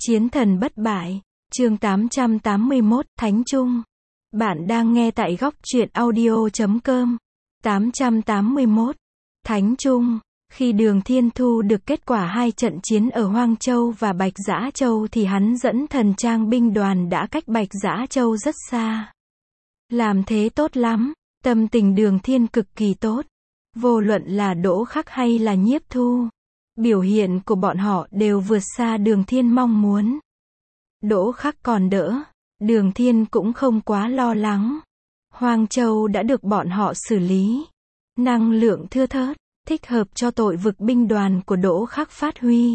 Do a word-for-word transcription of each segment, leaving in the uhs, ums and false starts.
Chiến thần bất bại, chương tám trăm tám mươi mốt, Thánh Trung. Bạn đang nghe tại góc truyện audio chấm com. tám trăm tám mươi mốt, Thánh Trung. Khi Đường Thiên thu được kết quả hai trận chiến ở Hoang Châu và Bạch Dã Châu thì hắn dẫn thần trang binh đoàn đã cách Bạch Dã Châu rất xa. Làm thế tốt lắm, tâm tình Đường Thiên cực kỳ tốt. Vô luận là Đỗ Khắc hay là Nhiếp Thu, biểu hiện của bọn họ đều vượt xa Đường Thiên mong muốn. Đỗ Khắc còn đỡ, Đường Thiên cũng không quá lo lắng. Hoang Châu đã được bọn họ xử lý. Năng lượng thưa thớt, thích hợp cho tội vực binh đoàn của Đỗ Khắc phát huy.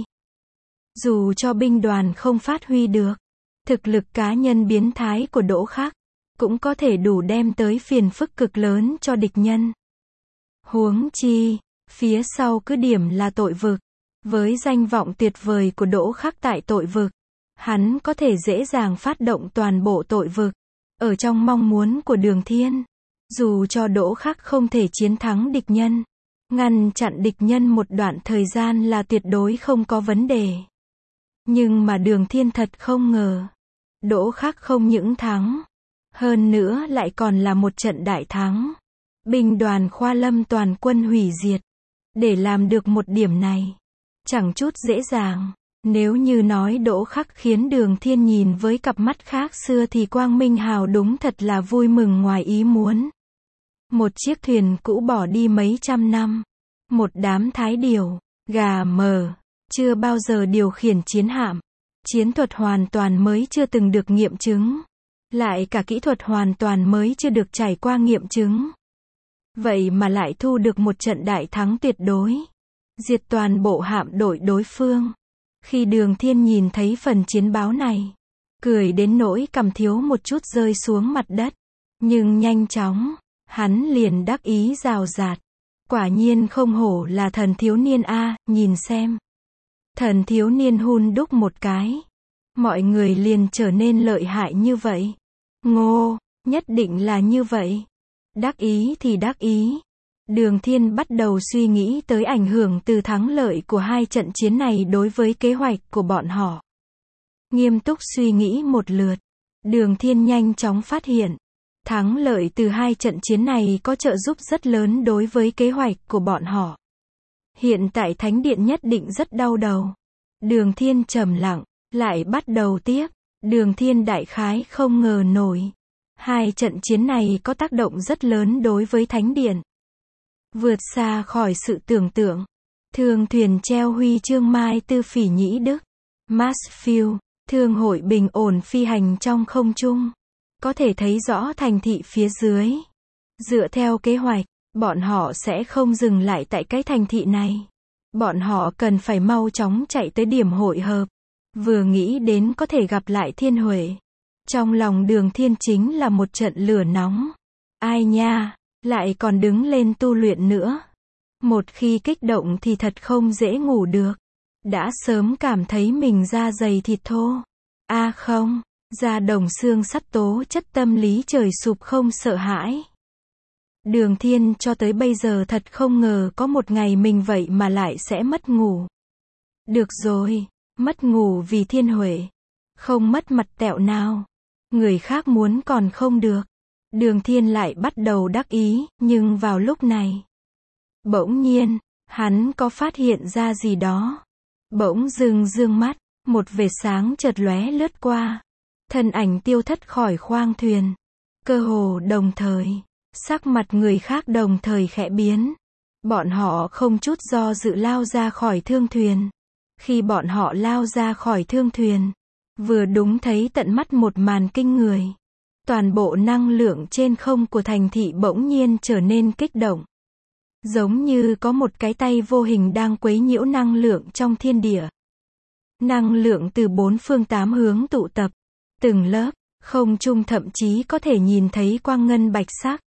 Dù cho binh đoàn không phát huy được, thực lực cá nhân biến thái của Đỗ Khắc cũng có thể đủ đem tới phiền phức cực lớn cho địch nhân. Huống chi, phía sau cứ điểm là tội vực. Với danh vọng tuyệt vời của Đỗ Khắc tại tội vực, hắn có thể dễ dàng phát động toàn bộ tội vực. Ở trong mong muốn của Đường Thiên, dù cho Đỗ Khắc không thể chiến thắng địch nhân, ngăn chặn địch nhân một đoạn thời gian là tuyệt đối không có vấn đề. Nhưng mà Đường Thiên thật không ngờ, Đỗ Khắc không những thắng, hơn nữa lại còn là một trận đại thắng. Binh đoàn Khoa Lâm toàn quân hủy diệt. Để làm được một điểm này, chẳng chút dễ dàng. Nếu như nói Đỗ Khắc khiến Đường Thiên nhìn với cặp mắt khác xưa thì Quang Minh Hào đúng thật là vui mừng ngoài ý muốn. Một chiếc thuyền cũ bỏ đi mấy trăm năm. Một đám thái điểu, gà mờ, chưa bao giờ điều khiển chiến hạm. Chiến thuật hoàn toàn mới chưa từng được nghiệm chứng. Lại cả kỹ thuật hoàn toàn mới chưa được trải qua nghiệm chứng. Vậy mà lại thu được một trận đại thắng tuyệt đối. Diệt toàn bộ hạm đội đối phương. Khi Đường Thiên nhìn thấy phần chiến báo này, cười đến nỗi cằm thiếu một chút rơi xuống mặt đất. Nhưng nhanh chóng, hắn liền đắc ý rào rạt. Quả nhiên không hổ là thần thiếu niên a, nhìn xem. Thần thiếu niên hun đúc một cái. Mọi người liền trở nên lợi hại như vậy. Ngô, nhất định là như vậy. Đắc ý thì đắc ý. Đường Thiên bắt đầu suy nghĩ tới ảnh hưởng từ thắng lợi của hai trận chiến này đối với kế hoạch của bọn họ. Nghiêm túc suy nghĩ một lượt, Đường Thiên nhanh chóng phát hiện, thắng lợi từ hai trận chiến này có trợ giúp rất lớn đối với kế hoạch của bọn họ. Hiện tại Thánh Điện nhất định rất đau đầu. Đường Thiên trầm lặng, lại bắt đầu tiếp. Đường Thiên đại khái không ngờ nổi. Hai trận chiến này có tác động rất lớn đối với Thánh Điện. Vượt xa khỏi sự tưởng tượng. Thương thuyền treo huy chương Mai Tư Phỉ Nhĩ Đức, Marsfield, thương hội bình ổn phi hành trong không trung. Có thể thấy rõ thành thị phía dưới. Dựa theo kế hoạch, bọn họ sẽ không dừng lại tại cái thành thị này. Bọn họ cần phải mau chóng chạy tới điểm hội hợp. Vừa nghĩ đến có thể gặp lại Thiên Huệ, trong lòng Đường Thiên chính là một trận lửa nóng. Ai nha, lại còn đứng lên tu luyện nữa. Một khi kích động thì thật không dễ ngủ được. Đã sớm cảm thấy mình da dày thịt thô. A à không, da đồng xương sắt tố chất tâm lý trời sụp không sợ hãi. Đường Thiên cho tới bây giờ thật không ngờ có một ngày mình vậy mà lại sẽ mất ngủ. Được rồi, mất ngủ vì Thiên Huệ. Không mất mặt tẹo nào. Người khác muốn còn không được. Đường Thiên lại bắt đầu đắc ý, nhưng vào lúc này, bỗng nhiên, hắn có phát hiện ra gì đó. Bỗng dưng dương mắt, một vệt sáng chợt lóe lướt qua. Thân ảnh tiêu thất khỏi khoang thuyền. Cơ hồ đồng thời, sắc mặt người khác đồng thời khẽ biến. Bọn họ không chút do dự lao ra khỏi thương thuyền. Khi bọn họ lao ra khỏi thương thuyền, vừa đúng thấy tận mắt một màn kinh người. Toàn bộ năng lượng trên không của thành thị bỗng nhiên trở nên kích động. Giống như có một cái tay vô hình đang quấy nhiễu năng lượng trong thiên địa. Năng lượng từ bốn phương tám hướng tụ tập. Từng lớp, không trung thậm chí có thể nhìn thấy quang ngân bạch sắc.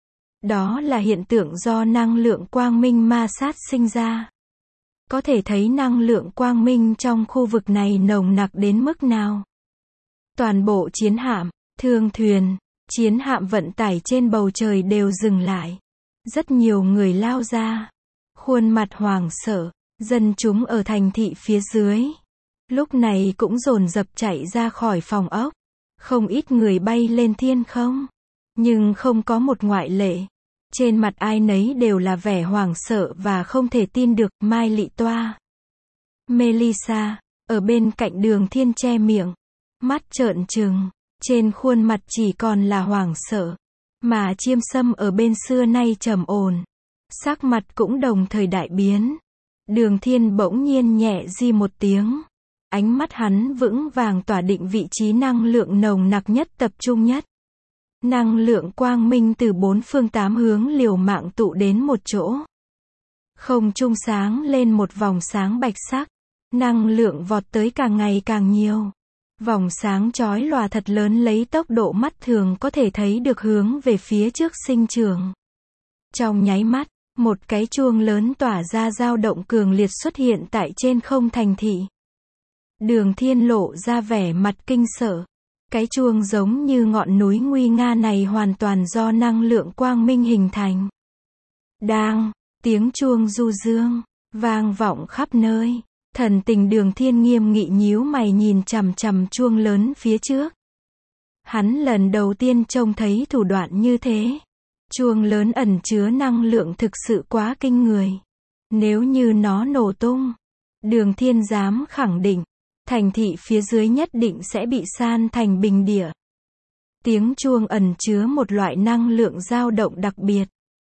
Đó là hiện tượng do năng lượng quang minh ma sát sinh ra. Có thể thấy năng lượng quang minh trong khu vực này nồng nặc đến mức nào. Toàn bộ chiến hạm, thương thuyền, chiến hạm vận tải trên bầu trời đều dừng lại. Rất nhiều người lao ra. Khuôn mặt hoảng sợ, dân chúng ở thành thị phía dưới. lúc này cũng dồn dập chạy ra khỏi phòng ốc. Không ít người bay lên thiên không. Nhưng không có một ngoại lệ. Trên mặt ai nấy đều là vẻ hoảng sợ và không thể tin được. Mai Lị Toa, Melissa, ở bên cạnh Đường Thiên che miệng, mắt trợn trừng, trên khuôn mặt chỉ còn là hoảng sợ. Mà Chiêm Sâm ở bên xưa nay trầm ổn, sắc mặt cũng đồng thời đại biến. Đường Thiên bỗng nhiên nhẹ di một tiếng. Ánh mắt hắn vững vàng tỏa định vị trí năng lượng nồng nặc nhất, tập trung nhất. Năng lượng quang minh từ bốn phương tám hướng liều mạng tụ đến một chỗ. Không trung sáng lên một vòng sáng bạch sắc. Năng lượng vọt tới càng ngày càng nhiều. Vòng sáng chói lòa thật lớn lấy tốc độ mắt thường có thể thấy được hướng về phía trước sinh trưởng. Trong nháy mắt, một cái chuông lớn tỏa ra dao động cường liệt xuất hiện tại trên không thành thị. Đường Thiên lộ ra vẻ mặt kinh sợ. Cái chuông giống như ngọn núi nguy nga này hoàn toàn do năng lượng quang minh hình thành. Đang, tiếng chuông du dương, vang vọng khắp nơi. Thần tình Đường Thiên nghiêm nghị nhíu mày nhìn chằm chằm chuông lớn phía trước. Hắn lần đầu tiên trông thấy thủ đoạn như thế. Chuông lớn ẩn chứa năng lượng thực sự quá kinh người. Nếu như nó nổ tung, Đường Thiên dám khẳng định, thành thị phía dưới nhất định sẽ bị san thành bình địa. Tiếng chuông ẩn chứa một loại năng lượng dao động đặc biệt.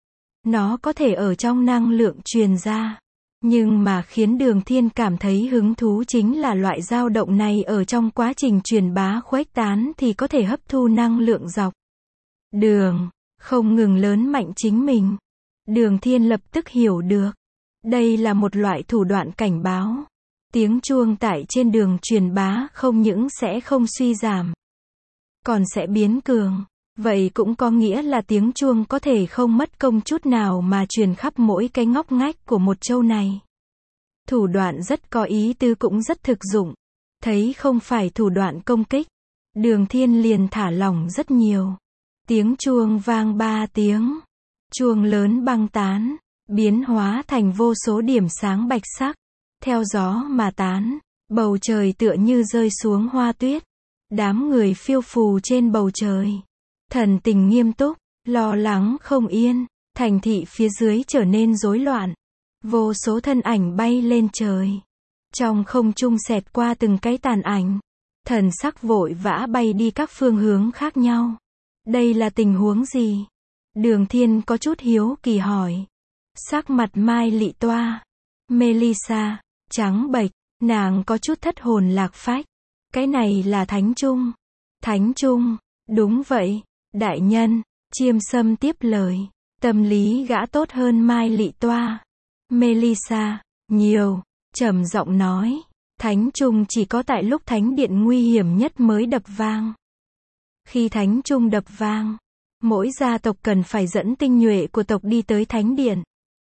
Nó có thể ở trong năng lượng truyền ra. Nhưng mà khiến Đường Thiên cảm thấy hứng thú chính là loại dao động này ở trong quá trình truyền bá khuếch tán thì có thể hấp thu năng lượng dọc đường, không ngừng lớn mạnh chính mình. Đường Thiên lập tức hiểu được. Đây là một loại thủ đoạn cảnh báo. Tiếng chuông tại trên đường truyền bá không những sẽ không suy giảm, còn sẽ biến cường. Vậy cũng có nghĩa là tiếng chuông có thể không mất công chút nào mà truyền khắp mỗi cái ngóc ngách của một châu này. Thủ đoạn rất có ý tứ cũng rất thực dụng. Thấy không phải thủ đoạn công kích, Đường Thiên liền thả lỏng rất nhiều. Tiếng chuông vang ba tiếng. Chuông lớn băng tán, biến hóa thành vô số điểm sáng bạch sắc. Theo gió mà tán, bầu trời tựa như rơi xuống hoa tuyết. Đám người phiêu phù trên bầu trời. Thần tình nghiêm túc, lo lắng không yên, thành thị phía dưới trở nên rối loạn. Vô số thân ảnh bay lên trời. Trong không trung xẹt qua từng cái tàn ảnh. Thần sắc vội vã bay đi các phương hướng khác nhau. Đây là tình huống gì? Đường Thiên có chút hiếu kỳ hỏi. Sắc mặt Mai Lị Toa, Melissa, trắng bệch, nàng có chút thất hồn lạc phách. Cái này là Thánh Trung. Thánh Trung, đúng vậy. Đại nhân, Chiêm Sâm tiếp lời. Tâm lý gã tốt hơn Mai Lị Toa, Melissa, nhiều, trầm giọng nói. Thánh Trung chỉ có tại lúc thánh điện nguy hiểm nhất mới đập vang. Khi Thánh Trung đập vang, mỗi gia tộc cần phải dẫn tinh nhuệ của tộc đi tới thánh điện.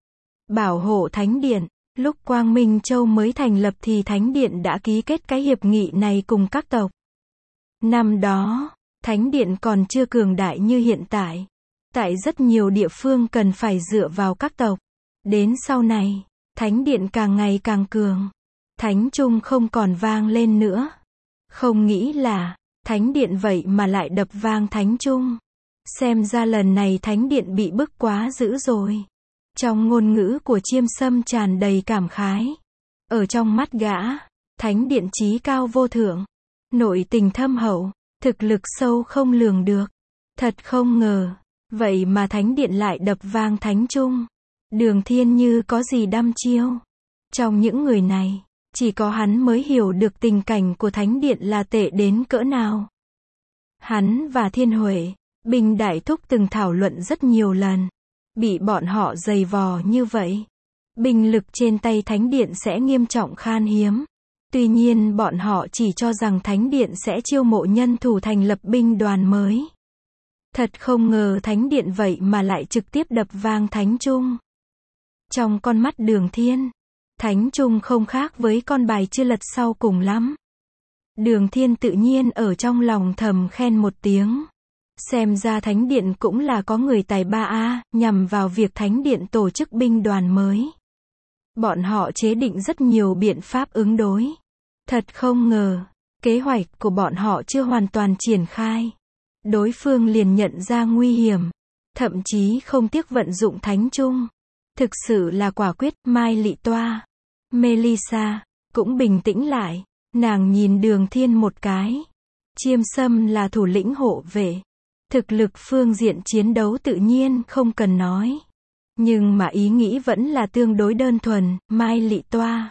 Bảo hộ thánh điện. Lúc Quang Minh Châu mới thành lập thì thánh điện đã ký kết cái hiệp nghị này cùng các tộc. Năm đó, thánh điện còn chưa cường đại như hiện tại. Tại rất nhiều địa phương cần phải dựa vào các tộc. Đến sau này, thánh điện càng ngày càng cường. Thánh Trung không còn vang lên nữa. Không nghĩ là, thánh điện vậy mà lại đập vang Thánh Trung. Xem ra lần này thánh điện bị bức quá dữ rồi. Trong ngôn ngữ của Chiêm Sâm tràn đầy cảm khái. Ở trong mắt gã, thánh điện chí cao vô thượng. Nội tình thâm hậu, thực lực sâu không lường được. Thật không ngờ, vậy mà thánh điện lại đập vang Thánh Trung. Đường Thiên như có gì đăm chiêu. Trong những người này, chỉ có hắn mới hiểu được tình cảnh của thánh điện là tệ đến cỡ nào. Hắn và Thiên Huệ, Bình Đại Thúc từng thảo luận rất nhiều lần. Bị bọn họ giày vò như vậy, binh lực trên tay thánh điện sẽ nghiêm trọng khan hiếm. Tuy nhiên bọn họ chỉ cho rằng thánh điện sẽ chiêu mộ nhân thủ thành lập binh đoàn mới. Thật không ngờ thánh điện vậy mà lại trực tiếp đập vang Thánh Trung. Trong con mắt Đường Thiên, Thánh Trung không khác với con bài chưa lật sau cùng lắm. Đường Thiên tự nhiên ở trong lòng thầm khen một tiếng. Xem ra thánh điện cũng là có người tài ba a, nhằm vào việc thánh điện tổ chức binh đoàn mới. Bọn họ chế định rất nhiều biện pháp ứng đối. Thật không ngờ, kế hoạch của bọn họ chưa hoàn toàn triển khai. Đối phương liền nhận ra nguy hiểm, thậm chí không tiếc vận dụng thánh chung. Thực sự là quả quyết. Mai Lị Toa, Melissa, cũng bình tĩnh lại. Nàng nhìn Đường Thiên một cái. Chiêm Sâm là thủ lĩnh hộ vệ. Thực lực phương diện chiến đấu tự nhiên không cần nói. Nhưng mà ý nghĩ vẫn là tương đối đơn thuần. Mai Lị Toa,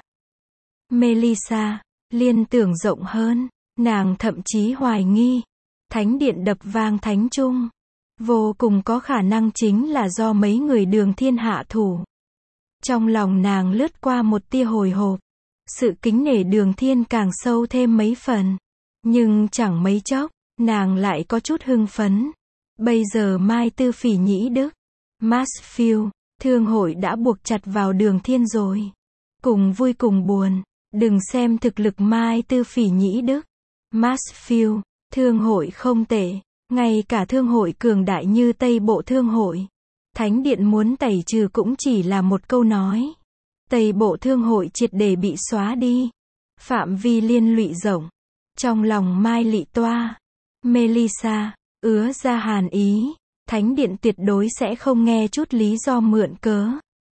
Melissa, liên tưởng rộng hơn. Nàng thậm chí hoài nghi. Thánh điện đập vang thánh chung. Vô cùng có khả năng chính là do mấy người Đường Thiên hạ thủ. Trong lòng nàng lướt qua một tia hồi hộp. Sự kính nể Đường Thiên càng sâu thêm mấy phần. Nhưng chẳng mấy chốc, nàng lại có chút hưng phấn. Bây giờ Mai Tư Phỉ Nhĩ Đức, Mansfield, thương hội đã buộc chặt vào Đường Thiên rồi. Cùng vui cùng buồn, đừng xem thực lực Mai Tư Phỉ Nhĩ Đức, Mansfield, thương hội không tệ, ngay cả thương hội cường đại như Tây Bộ Thương hội. Thánh điện muốn tẩy trừ cũng chỉ là một câu nói. Tây Bộ Thương hội triệt để bị xóa đi. Phạm vi liên lụy rộng. Trong lòng Mai Lị Toa, Melissa, ứa ra hàn ý. Thánh điện tuyệt đối sẽ không nghe chút lý do mượn cớ.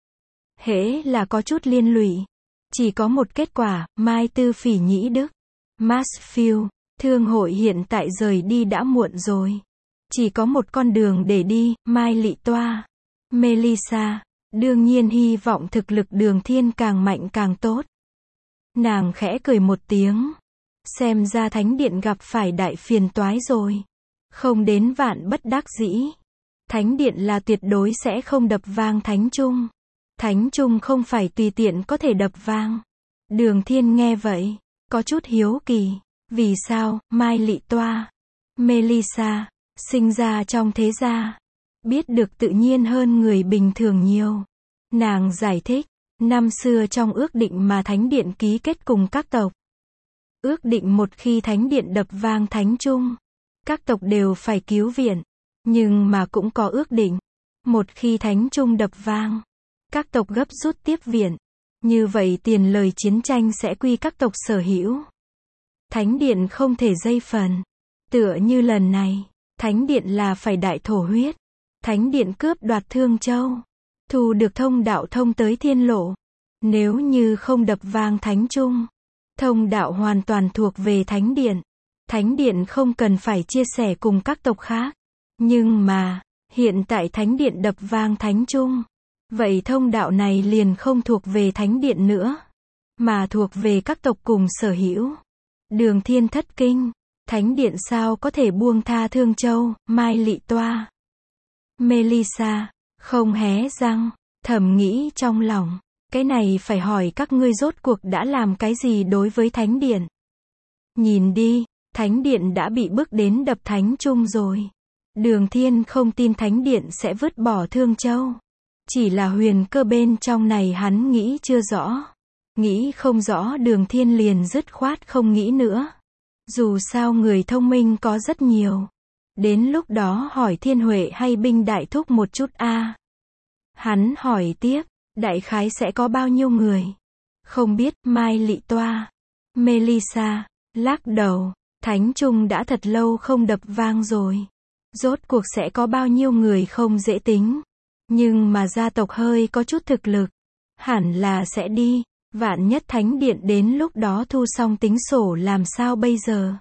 Hễ là có chút liên lụy. Chỉ có một kết quả. Mai Tư Phỉ Nhĩ Đức, Mansfield, thương hội hiện tại rời đi đã muộn rồi. Chỉ có một con đường để đi. Mai Lị Toa, Melissa, đương nhiên hy vọng thực lực Đường Thiên càng mạnh càng tốt. Nàng khẽ cười một tiếng. Xem ra thánh điện gặp phải đại phiền toái rồi. Không đến vạn bất đắc dĩ. Thánh điện là tuyệt đối sẽ không đập vang thánh chung. Thánh chung không phải tùy tiện có thể đập vang. Đường Thiên nghe vậy, có chút hiếu kỳ. Vì sao, Mai Lị Toa, Melissa, sinh ra trong thế gia, biết được tự nhiên hơn người bình thường nhiều. Nàng giải thích, năm xưa trong ước định mà thánh điện ký kết cùng các tộc. Ước định một khi thánh điện đập vang thánh chung, các tộc đều phải cứu viện. Nhưng mà cũng có ước định, một khi thánh chung đập vang, các tộc gấp rút tiếp viện. Như vậy tiền lời chiến tranh sẽ quy các tộc sở hữu. Thánh điện không thể dây phần. Tựa như lần này, thánh điện là phải đại thổ huyết. Thánh điện cướp đoạt Thương Châu, thu được thông đạo thông tới thiên lộ. Nếu như không đập vang thánh chung, thông đạo hoàn toàn thuộc về thánh điện. Thánh điện không cần phải chia sẻ cùng các tộc khác. Nhưng mà, hiện tại thánh điện đập vang thánh chung. Vậy thông đạo này liền không thuộc về thánh điện nữa, mà thuộc về các tộc cùng sở hữu. Đường Thiên thất kinh. Thánh điện sao có thể buông tha Thương Châu. Mai Lị Toa, Melissa, không hé răng, thầm nghĩ trong lòng. Cái này phải hỏi các ngươi rốt cuộc đã làm cái gì đối với thánh điện. Nhìn đi, thánh điện đã bị bước đến đập thánh chung rồi. Đường Thiên không tin thánh điện sẽ vứt bỏ Thương Châu. Chỉ là huyền cơ bên trong này hắn nghĩ chưa rõ. Nghĩ không rõ Đường Thiên liền dứt khoát không nghĩ nữa. Dù sao người thông minh có rất nhiều. Đến lúc đó hỏi Thiên Huệ hay binh đại thúc một chút a. À. Hắn hỏi tiếp, đại khái sẽ có bao nhiêu người? Không biết. Mai Lị Toa, Melissa, lắc đầu. Thánh chung đã thật lâu không đập vang rồi. Rốt cuộc sẽ có bao nhiêu người không dễ tính. Nhưng mà gia tộc hơi có chút thực lực, hẳn là sẽ đi. Vạn nhất thánh điện đến lúc đó thu xong tính sổ làm sao bây giờ?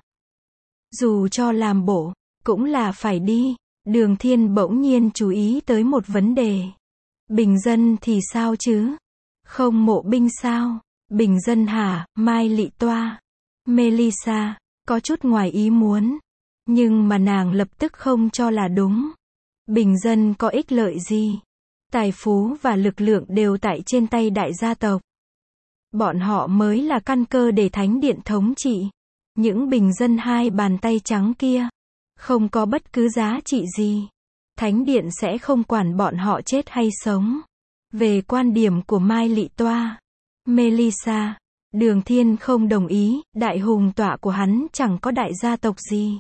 Dù cho làm bộ, cũng là phải đi. Đường Thiên bỗng nhiên chú ý tới một vấn đề. Bình dân thì sao chứ? Không mộ binh sao? Bình dân hả? Mai Lị Toa, Melissa, có chút ngoài ý muốn. Nhưng mà nàng lập tức không cho là đúng. Bình dân có ích lợi gì? Tài phú và lực lượng đều tại trên tay đại gia tộc. Bọn họ mới là căn cơ để thánh điện thống trị. Những bình dân hai bàn tay trắng kia, không có bất cứ giá trị gì. Thánh điện sẽ không quản bọn họ chết hay sống. Về quan điểm của Mai Lị Toa, Melissa, Đường Thiên không đồng ý. Đại hùng tọa của hắn chẳng có đại gia tộc gì.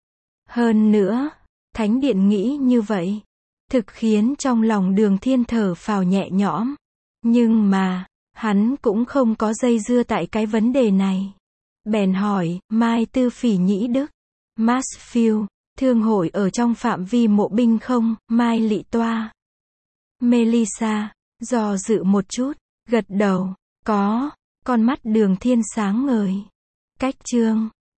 Hơn nữa, thánh điện nghĩ như vậy, thực khiến trong lòng Đường Thiên thở phào nhẹ nhõm. Nhưng mà, hắn cũng không có dây dưa tại cái vấn đề này. Bèn hỏi, Mai Tư Phỉ nhĩ Đức. Mansfield, thương hội ở trong phạm vi mộ binh không? Mai Lị Toa. Melissa, do dự một chút, gật đầu, có, con mắt Đường Thiên sáng ngời. Cách chương